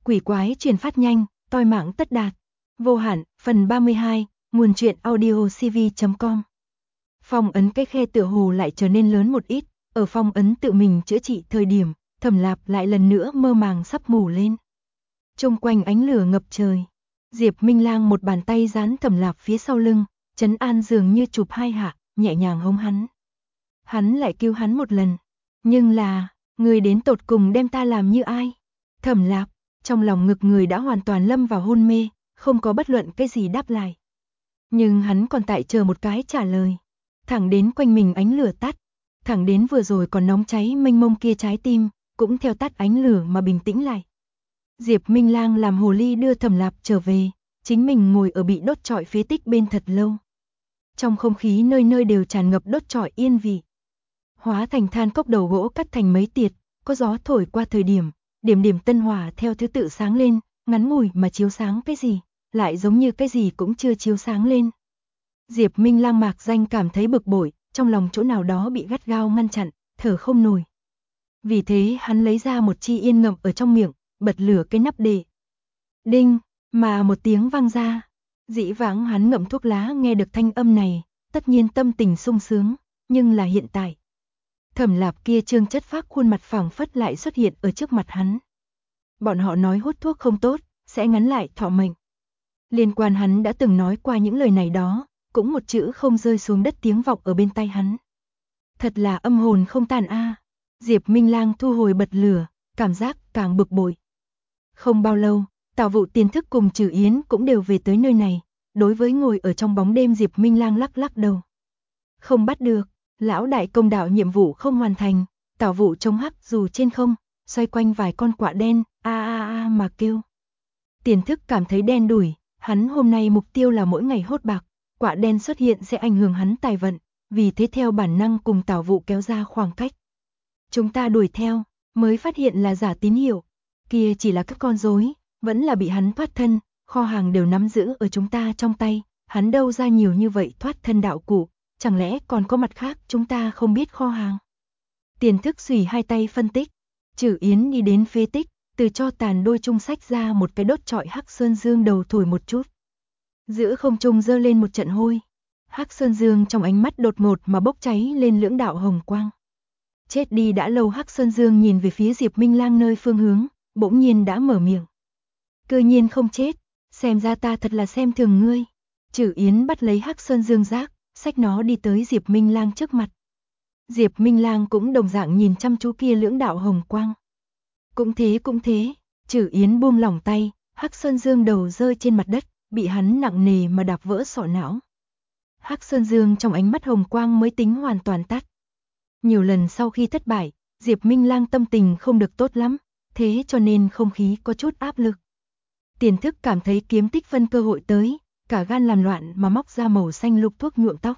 quỷ quái truyền phát nhanh, toi mạng tất đạt. Vô hạn, phần 32, nguồn truyện audio cv.com. Phong ấn cái khe tựa hồ lại trở nên lớn một ít, ở phong ấn tự mình chữa trị thời điểm, Thẩm Lạp lại lần nữa mơ màng sắp ngủ lên. Chung quanh ánh lửa ngập trời, Diệp Minh Lang một bàn tay dán Thẩm Lạp phía sau lưng, trấn an dường như chụp hai hạ, nhẹ nhàng hống hắn. Hắn lại kêu hắn một lần, nhưng là, người đến tột cùng đem ta làm như ai? Thẩm Lạp, trong lòng ngực người đã hoàn toàn lâm vào hôn mê, không có bất luận cái gì đáp lại. Nhưng hắn còn tại chờ một cái trả lời. Thẳng đến quanh mình ánh lửa tắt, thẳng đến vừa rồi còn nóng cháy mênh mông kia trái tim, cũng theo tắt ánh lửa mà bình tĩnh lại. Diệp Minh Lang làm hồ ly đưa Thẩm Lạp trở về, chính mình ngồi ở bị đốt trọi phế tích bên thật lâu. Trong không khí nơi nơi đều tràn ngập đốt trọi yên vị. Hóa thành than cốc đầu gỗ cắt thành mấy tiệt, có gió thổi qua thời điểm, điểm điểm tân hỏa theo thứ tự sáng lên, ngắn ngủi mà chiếu sáng cái gì, lại giống như cái gì cũng chưa chiếu sáng lên. Diệp Minh Lang mạc danh cảm thấy bực bội, trong lòng chỗ nào đó bị gắt gao ngăn chặn, thở không nổi. Vì thế hắn lấy ra một chi yên ngậm ở trong miệng, bật lửa cái nắp để. Đinh, mà một tiếng vang ra. Dĩ vãng hắn ngậm thuốc lá nghe được thanh âm này, tất nhiên tâm tình sung sướng, nhưng là hiện tại. Thẩm Lạp kia trương chất phác khuôn mặt phẳng phất lại xuất hiện ở trước mặt hắn. Bọn họ nói hút thuốc không tốt, sẽ ngắn lại thọ mệnh. Liên quan hắn đã từng nói qua những lời này đó, cũng một chữ không rơi xuống đất tiếng vọng ở bên tai hắn. Thật là âm hồn không tàn a. Diệp Minh Lang thu hồi bật lửa, cảm giác càng bực bội. Không bao lâu, Tào Vụ Tiền Thức cùng Trử Yến cũng đều về tới nơi này, đối với ngồi ở trong bóng đêm Diệp Minh Lang lắc lắc đầu. Không bắt được, lão đại công đạo nhiệm vụ không hoàn thành, Tào Vụ chống hắc dù trên không, xoay quanh vài con quạ đen, a a a mà kêu. Tiền Thức cảm thấy đen đủi, hắn hôm nay mục tiêu là mỗi ngày hốt bạc, quạ đen xuất hiện sẽ ảnh hưởng hắn tài vận, vì thế theo bản năng cùng Tào Vụ kéo ra khoảng cách. Chúng ta đuổi theo, mới phát hiện là giả tín hiệu, kia chỉ là các con rối, vẫn là bị hắn thoát thân, kho hàng đều nắm giữ ở chúng ta trong tay, hắn đâu ra nhiều như vậy thoát thân đạo cụ, chẳng lẽ còn có mặt khác chúng ta không biết kho hàng. Tiền Thức xùy hai tay phân tích, Trử Yến đi đến phế tích, từ cho tàn đôi chung sách ra một cái đốt trọi hắc sơn dương đầu thổi một chút. Giữa không trung dơ lên một trận hôi, hắc sơn dương trong ánh mắt đột ngột mà bốc cháy lên lưỡng đạo hồng quang. Chết đi đã lâu hắc sơn dương nhìn về phía Diệp Minh Lang nơi phương hướng, bỗng nhiên đã mở miệng. Cơ nhiên không chết, xem ra ta thật là xem thường ngươi. Trử Yến bắt lấy hắc sơn dương giác, xách nó đi tới Diệp Minh Lang trước mặt. Diệp Minh Lang cũng đồng dạng nhìn chăm chú kia lưỡng đạo hồng quang. Cũng thế, Trử Yến buông lỏng tay, hắc sơn dương đầu rơi trên mặt đất, bị hắn nặng nề mà đạp vỡ sọ não. Hắc sơn dương trong ánh mắt hồng quang mới tính hoàn toàn tắt. Nhiều lần sau khi thất bại, Diệp Minh Lang tâm tình không được tốt lắm, thế cho nên không khí có chút áp lực. Tiền Thức cảm thấy kiếm tích phân cơ hội tới, cả gan làm loạn mà móc ra màu xanh lục thuốc nhuộm tóc.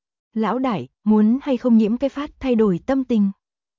Lão đại, muốn hay không nhiễm cái phát thay đổi tâm tình.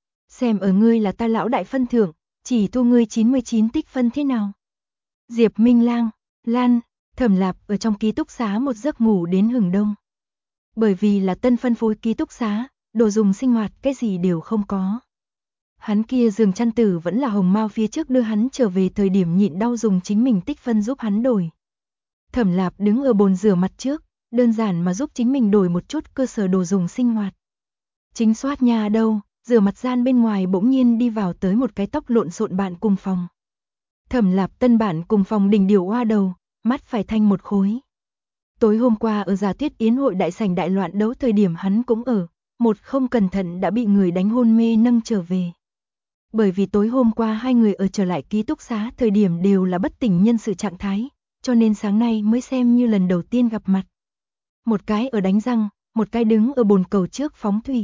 Xem ở ngươi là ta lão đại phân thưởng, chỉ thu ngươi 99 tích phân thế nào. Diệp Minh Lang, Lan, Thẩm Lạp ở trong ký túc xá một giấc ngủ đến hừng đông. Bởi vì là tân phân phối ký túc xá, đồ dùng sinh hoạt cái gì đều không có. Hắn kia giường chăn tử vẫn là Hồng Mao phía trước đưa hắn trở về thời điểm nhịn đau dùng chính mình tích phân giúp hắn đổi. Thẩm Lạp đứng ở bồn rửa mặt trước, đơn giản mà giúp chính mình đổi một chút cơ sở đồ dùng sinh hoạt. Chính soát nhà đâu, rửa mặt gian bên ngoài bỗng nhiên đi vào tới một cái tóc lộn xộn bạn cùng phòng. Thẩm Lạp tân bạn cùng phòng đỉnh điều oa đầu, mắt phải thanh một khối. Tối hôm qua ở Giả Tuyết Yến hội đại sảnh đại loạn đấu thời điểm hắn cũng ở, một không cẩn thận đã bị người đánh hôn mê nâng trở về. Bởi vì tối hôm qua hai người ở trở lại ký túc xá thời điểm đều là bất tỉnh nhân sự trạng thái, cho nên sáng nay mới xem như lần đầu tiên gặp mặt. Một cái ở đánh răng, một cái đứng ở bồn cầu trước phóng thủy.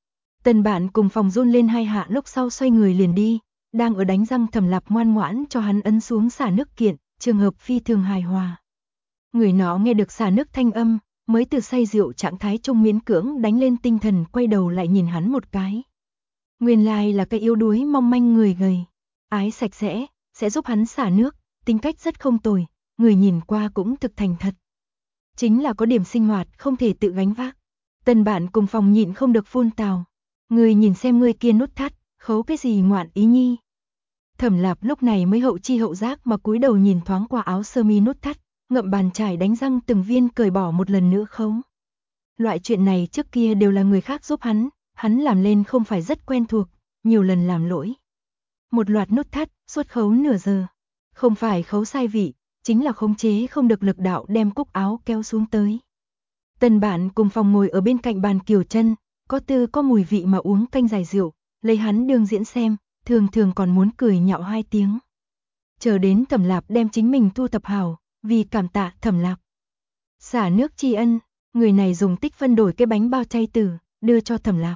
Tân bạn cùng phòng run lên hai hạ lúc sau xoay người liền đi, đang ở đánh răng Thẩm Lạp ngoan ngoãn cho hắn ấn xuống xả nước kiện, trường hợp phi thường hài hòa. Người nó nghe được xả nước thanh âm, mới từ say rượu trạng thái trung miễn cưỡng đánh lên tinh thần quay đầu lại nhìn hắn một cái. Nguyên lai là cái yếu đuối mong manh người gầy, ái sạch sẽ giúp hắn xả nước, tính cách rất không tồi, người nhìn qua cũng thực thành thật. Chính là có điểm sinh hoạt không thể tự gánh vác. Tân bạn cùng phòng nhịn không được phun tào. Người nhìn xem người kia nút thắt, khấu cái gì ngoạn ý nhi. Thẩm Lạp lúc này mới hậu chi hậu giác mà cúi đầu nhìn thoáng qua áo sơ mi nút thắt, ngậm bàn chải đánh răng từng viên cởi bỏ một lần nữa không. Loại chuyện này trước kia đều là người khác giúp hắn làm lên không phải rất quen thuộc, nhiều lần làm lỗi. Một loạt nút thắt, suốt khấu nửa giờ. Không phải khấu sai vị, chính là khống chế không được lực đạo đem cúc áo kéo xuống tới. Tần bạn cùng phòng ngồi ở bên cạnh bàn Kiều Chân, có tư có mùi vị mà uống canh giải rượu, lấy hắn đương diễn xem, thường thường còn muốn cười nhạo 2 tiếng. Chờ đến Thẩm Lạp đem chính mình thu thập hảo, vì cảm tạ Thẩm Lạp. Xả nước tri ân, người này dùng tích phân đổi cái bánh bao chay tử, đưa cho Thẩm Lạp.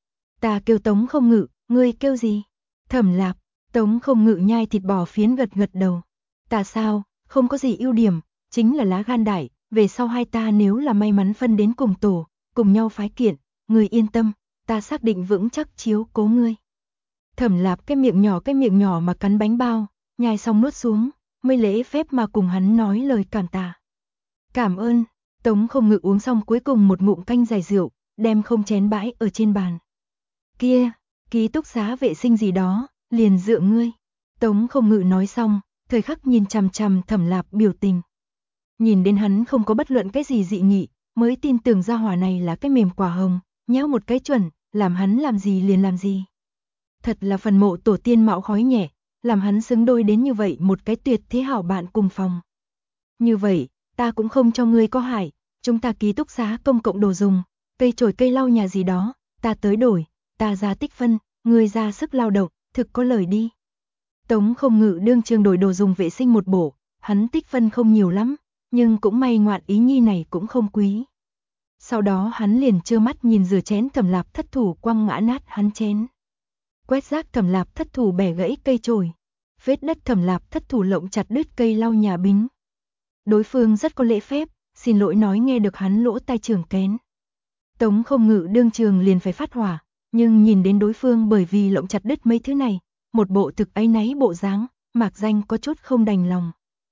Ta kêu Tống Không Ngự, ngươi kêu gì? Thẩm Lạp, Tống Không Ngự nhai thịt bò phiến gật gật đầu. Ta sao, không có gì ưu điểm, chính là lá gan đại, về sau hai ta nếu là may mắn phân đến cùng tổ, cùng nhau phái kiện, ngươi yên tâm, ta xác định vững chắc chiếu cố ngươi. Thẩm Lạp cái miệng nhỏ mà cắn bánh bao, nhai xong nuốt xuống, mới lễ phép mà cùng hắn nói lời cảm tạ. Cảm ơn, Tống Không Ngự uống xong cuối cùng một ngụm canh giải rượu, đem không chén bãi ở trên bàn. Kia, ký túc xá vệ sinh gì đó, liền dựa ngươi. Tống Không Ngự nói xong, thời khắc nhìn chằm chằm Thẩm Lạp biểu tình. Nhìn đến hắn không có bất luận cái gì dị nghị, mới tin tưởng gia hỏa này là cái mềm quả hồng, nhéo một cái chuẩn, làm hắn làm gì liền làm gì. Thật là phần mộ tổ tiên mạo khói nhẹ, làm hắn xứng đôi đến như vậy một cái tuyệt thế hảo bạn cùng phòng. Như vậy, ta cũng không cho ngươi có hại, chúng ta ký túc xá công cộng đồ dùng, cây chổi cây lau nhà gì đó, ta tới đổi, ta ra tích phân, ngươi ra sức lao động, thực có lời đi. Tống Không Ngự đương trường đổi đồ dùng vệ sinh một bộ, hắn tích phân không nhiều lắm, nhưng cũng may ngoạn ý nhi này cũng không quý. Sau đó hắn liền trơ mắt nhìn rửa chén Thẩm Lạp thất thủ quăng ngã nát hắn chén. Quét rác Thẩm Lạp thất thủ bẻ gãy cây chổi, vết đất Thẩm Lạp thất thủ lộng chặt đứt cây lau nhà bính. Đối phương rất có lễ phép, xin lỗi nói nghe được hắn lỗ tai trưởng kén. Tống Không Ngự đương trường liền phải phát hỏa, nhưng nhìn đến đối phương bởi vì lộng chặt đứt mấy thứ này, một bộ thực áy náy bộ dáng, mạc danh có chút không đành lòng.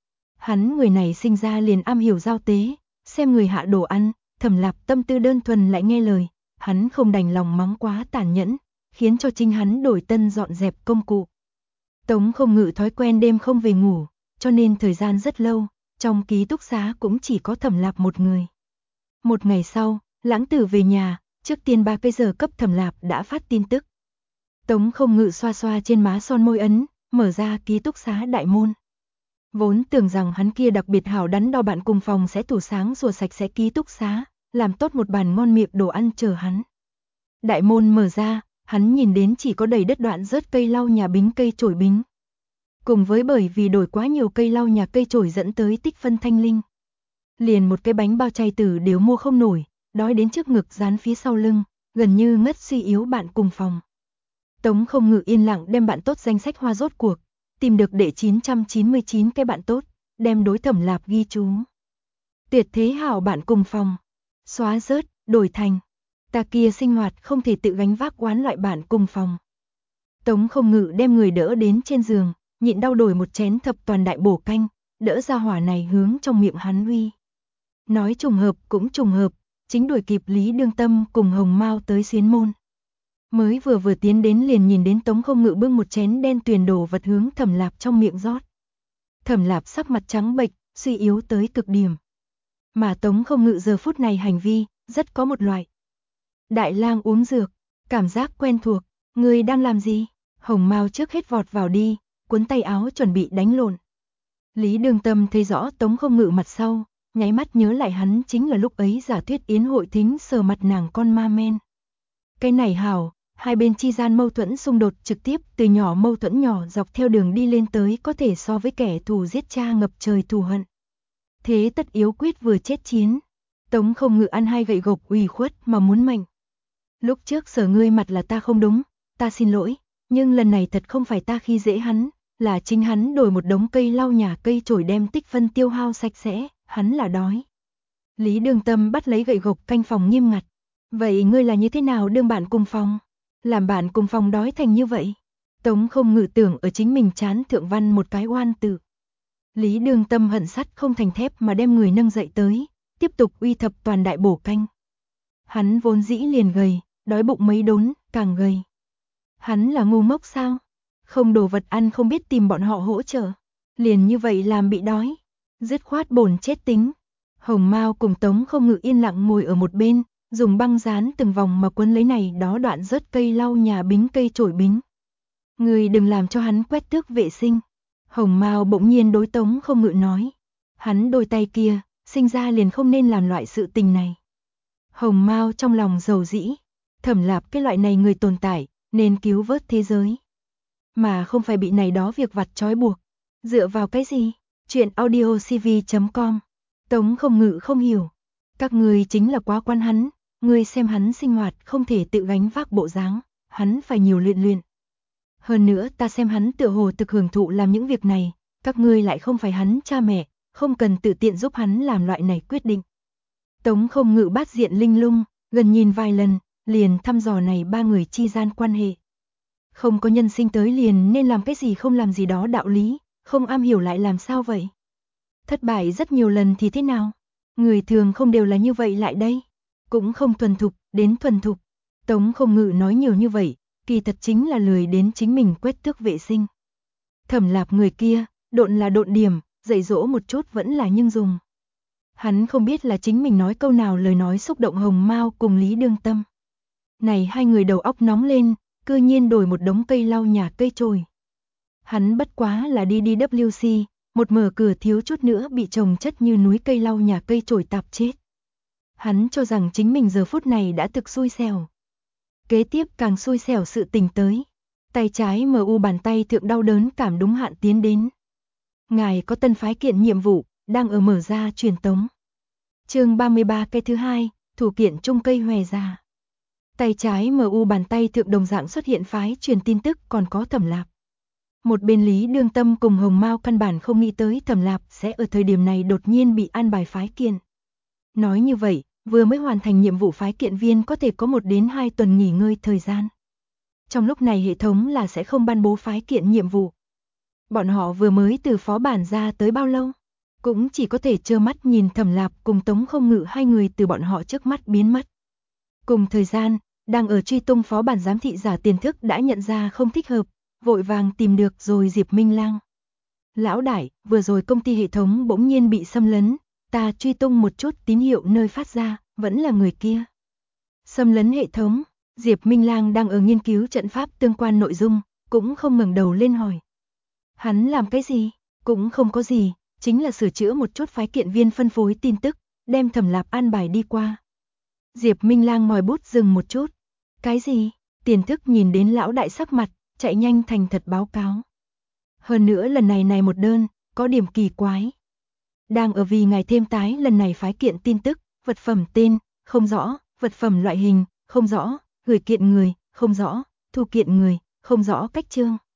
Hắn người này sinh ra liền am hiểu giao tế, xem người hạ đồ ăn, Thẩm Lạp tâm tư đơn thuần lại nghe lời, hắn không đành lòng mắng quá tàn nhẫn, khiến cho chính hắn đổi tân dọn dẹp công cụ. Tống Không Ngự thói quen đêm không về ngủ, cho nên thời gian rất lâu, trong ký túc xá cũng chỉ có Thẩm Lạp một người. Một ngày sau, Lãng Tử về nhà, trước tiên 3 cái giờ cấp Thẩm Lạp đã phát tin tức. Tống Không Ngự xoa xoa trên má son môi ấn, mở ra ký túc xá đại môn. Vốn tưởng rằng hắn kia đặc biệt hảo đắn đo bạn cùng phòng sẽ tủ sáng rửa sạch sẽ ký túc xá, làm tốt một bàn ngon miệng đồ ăn chờ hắn. Đại môn mở ra, hắn nhìn đến chỉ có đầy đất đoạn rớt cây lau nhà bính cây chổi bính. Cùng với bởi vì đổi quá nhiều cây lau nhà cây chổi dẫn tới tích phân thanh linh. Liền một cái bánh bao chay tử đều mua không nổi, đói đến trước ngực dán phía sau lưng, gần như ngất suy yếu bạn cùng phòng. Tống Không Ngự yên lặng đem bạn tốt danh sách hoa rốt cuộc, tìm được đệ 999 cái bạn tốt, đem đối Thẩm Lạp ghi chú. Tuyệt thế hảo bạn cùng phòng, xóa rớt, đổi thành, ta kia sinh hoạt không thể tự gánh vác oán loại bạn cùng phòng. Tống Không Ngự đem người đỡ đến trên giường, nhịn đau đổi một chén thập toàn đại bổ canh, đỡ ra hỏa này hướng trong miệng hắn uy. Nói trùng hợp cũng trùng hợp, chính đuổi kịp Lý Đương Tâm cùng Hồng Mao tới Xuyến Môn. Mới vừa tiến đến liền nhìn đến Tống Không Ngự bưng một chén đen tuyền đổ vật hướng Thẩm Lạp trong miệng rót. Thẩm Lạp sắc mặt trắng bệch, suy yếu tới cực điểm. Mà Tống Không Ngự giờ phút này hành vi, rất có một loại đại lang uống dược, cảm giác quen thuộc, ngươi đang làm gì? Hồng Mao trước hết vọt vào đi, cuốn tay áo chuẩn bị đánh lộn. Lý Đương Tâm thấy rõ Tống Không Ngự mặt sau, nháy mắt nhớ lại hắn chính là lúc ấy giả thuyết yến hội thính sờ mặt nàng con ma men. Cái này hảo, hai bên chi gian mâu thuẫn xung đột trực tiếp từ nhỏ mâu thuẫn nhỏ dọc theo đường đi lên tới có thể so với kẻ thù giết cha ngập trời thù hận. Thế tất yếu quyết vừa chết chiến. Tống Không Ngự ăn hai gậy gộc ủy khuất mà muốn mệnh. Lúc trước sờ ngươi mặt là ta không đúng, ta xin lỗi, nhưng lần này thật không phải ta khi dễ hắn, là chính hắn đổi một đống cây lau nhà cây chổi đem tích phân tiêu hao sạch sẽ, hắn là đói. Lý Đương Tâm bắt lấy gậy gộc canh phòng nghiêm ngặt. Vậy ngươi là như thế nào đương bạn cùng phòng? Làm bạn cùng phòng đói thành như vậy? Tống Không Ngự tưởng ở chính mình chán thượng văn một cái oan tử. Lý Đương Tâm hận sắt không thành thép mà đem người nâng dậy tới, tiếp tục uy thập toàn đại bổ canh. Hắn vốn dĩ liền gầy, đói bụng mấy đốn, càng gầy. Hắn là ngu ngốc sao? Không đồ vật ăn không biết tìm bọn họ hỗ trợ. Liền như vậy làm bị đói. Dứt khoát bổn chết tính. Hồng Mao cùng Tống Không Ngự yên lặng ngồi ở một bên, dùng băng dán từng vòng mà quấn lấy này đó đoạn rớt cây lau nhà bính cây chổi bính. Người đừng làm cho hắn quét tước vệ sinh. Hồng Mao bỗng nhiên đối Tống Không Ngự nói. Hắn đôi tay kia, sinh ra liền không nên làm loại sự tình này. Hồng Mao trong lòng dầu dĩ. Thẩm Lạp cái loại này người tồn tại, nên cứu vớt thế giới. Mà không phải bị này đó việc vặt trói buộc. Dựa vào cái gì? Chuyện audiocv.com. Tống Không Ngự không hiểu. Các người chính là quá quan hắn, người xem hắn sinh hoạt không thể tự gánh vác bộ dáng, hắn phải nhiều luyện. Hơn nữa ta xem hắn tựa hồ thực hưởng thụ làm những việc này, các ngươi lại không phải hắn cha mẹ, không cần tự tiện giúp hắn làm loại này quyết định. Tống Không Ngự bát diện linh lung, gần nhìn vài lần, liền thăm dò này ba người chi gian quan hệ. Không có nhân sinh tới liền nên làm cái gì không làm gì đó đạo lý, không am hiểu lại làm sao vậy? Thất bại rất nhiều lần thì thế nào? Người thường không đều là như vậy lại đây. Cũng không thuần thục, đến thuần thục. Tống Không Ngự nói nhiều như vậy, kỳ thật chính là lười đến chính mình quét tước vệ sinh. Thẩm Lạp người kia, độn là độn điểm, dạy dỗ một chút vẫn là nhưng dùng. Hắn không biết là chính mình nói câu nào lời nói xúc động Hồng Mao cùng Lý Đương Tâm. Này hai người đầu óc nóng lên, cư nhiên đổi một đống cây lau nhà cây chổi. Hắn bất quá là đi DWC, một mở cửa thiếu chút nữa bị trồng chất như núi cây lau nhà cây chổi tạp chết. Hắn cho rằng chính mình giờ phút này đã thực xui xẻo. Kế tiếp càng xui xẻo sự tình tới. Tay trái MU bàn tay thượng đau đớn cảm đúng hạn tiến đến. Ngài có tân phái kiện nhiệm vụ, đang ở mở ra truyền tống. Chương 33 cái thứ hai, thủ kiện trung cây hòe già. Tay trái MU bàn tay thượng đồng dạng xuất hiện phái truyền tin tức còn có Thẩm Lạp. Một bên Lý Đương Tâm cùng Hồng Mao căn bản không nghĩ tới Thẩm Lạp sẽ ở thời điểm này đột nhiên bị an bài phái kiện. Nói như vậy, vừa mới hoàn thành nhiệm vụ phái kiện viên có thể có 1 đến 2 tuần nghỉ ngơi thời gian. Trong lúc này hệ thống là sẽ không ban bố phái kiện nhiệm vụ. Bọn họ vừa mới từ phó bản ra tới bao lâu? Cũng chỉ có thể trơ mắt nhìn Thẩm Lạp cùng Tống Không Ngự hai người từ bọn họ trước mắt biến mất. Cùng thời gian, đang ở truy tung phó bản giám thị giả Tiền Thức đã nhận ra không thích hợp, vội vàng tìm được rồi Diệp Minh Lang. Lão đại, vừa rồi công ty hệ thống bỗng nhiên bị xâm lấn, ta truy tung một chút tín hiệu nơi phát ra, vẫn là người kia. Xâm lấn hệ thống, Diệp Minh Lang đang ở nghiên cứu trận pháp tương quan nội dung, cũng không ngẩng đầu lên hỏi. Hắn làm cái gì? Cũng không có gì, chính là sửa chữa một chút phái kiện viên phân phối tin tức, đem Thẩm Lạp an bài đi qua. Diệp Minh Lang mỏi bút dừng một chút. Cái gì? Tiền Thức nhìn đến lão đại sắc mặt, chạy nhanh thành thật báo cáo. Hơn nữa lần này một đơn, có điểm kỳ quái. Đang ở vì ngài thêm tái lần này phái kiện tin tức, vật phẩm tên, không rõ, vật phẩm loại hình, không rõ, gửi kiện người, không rõ, thu kiện người, không rõ cách chương.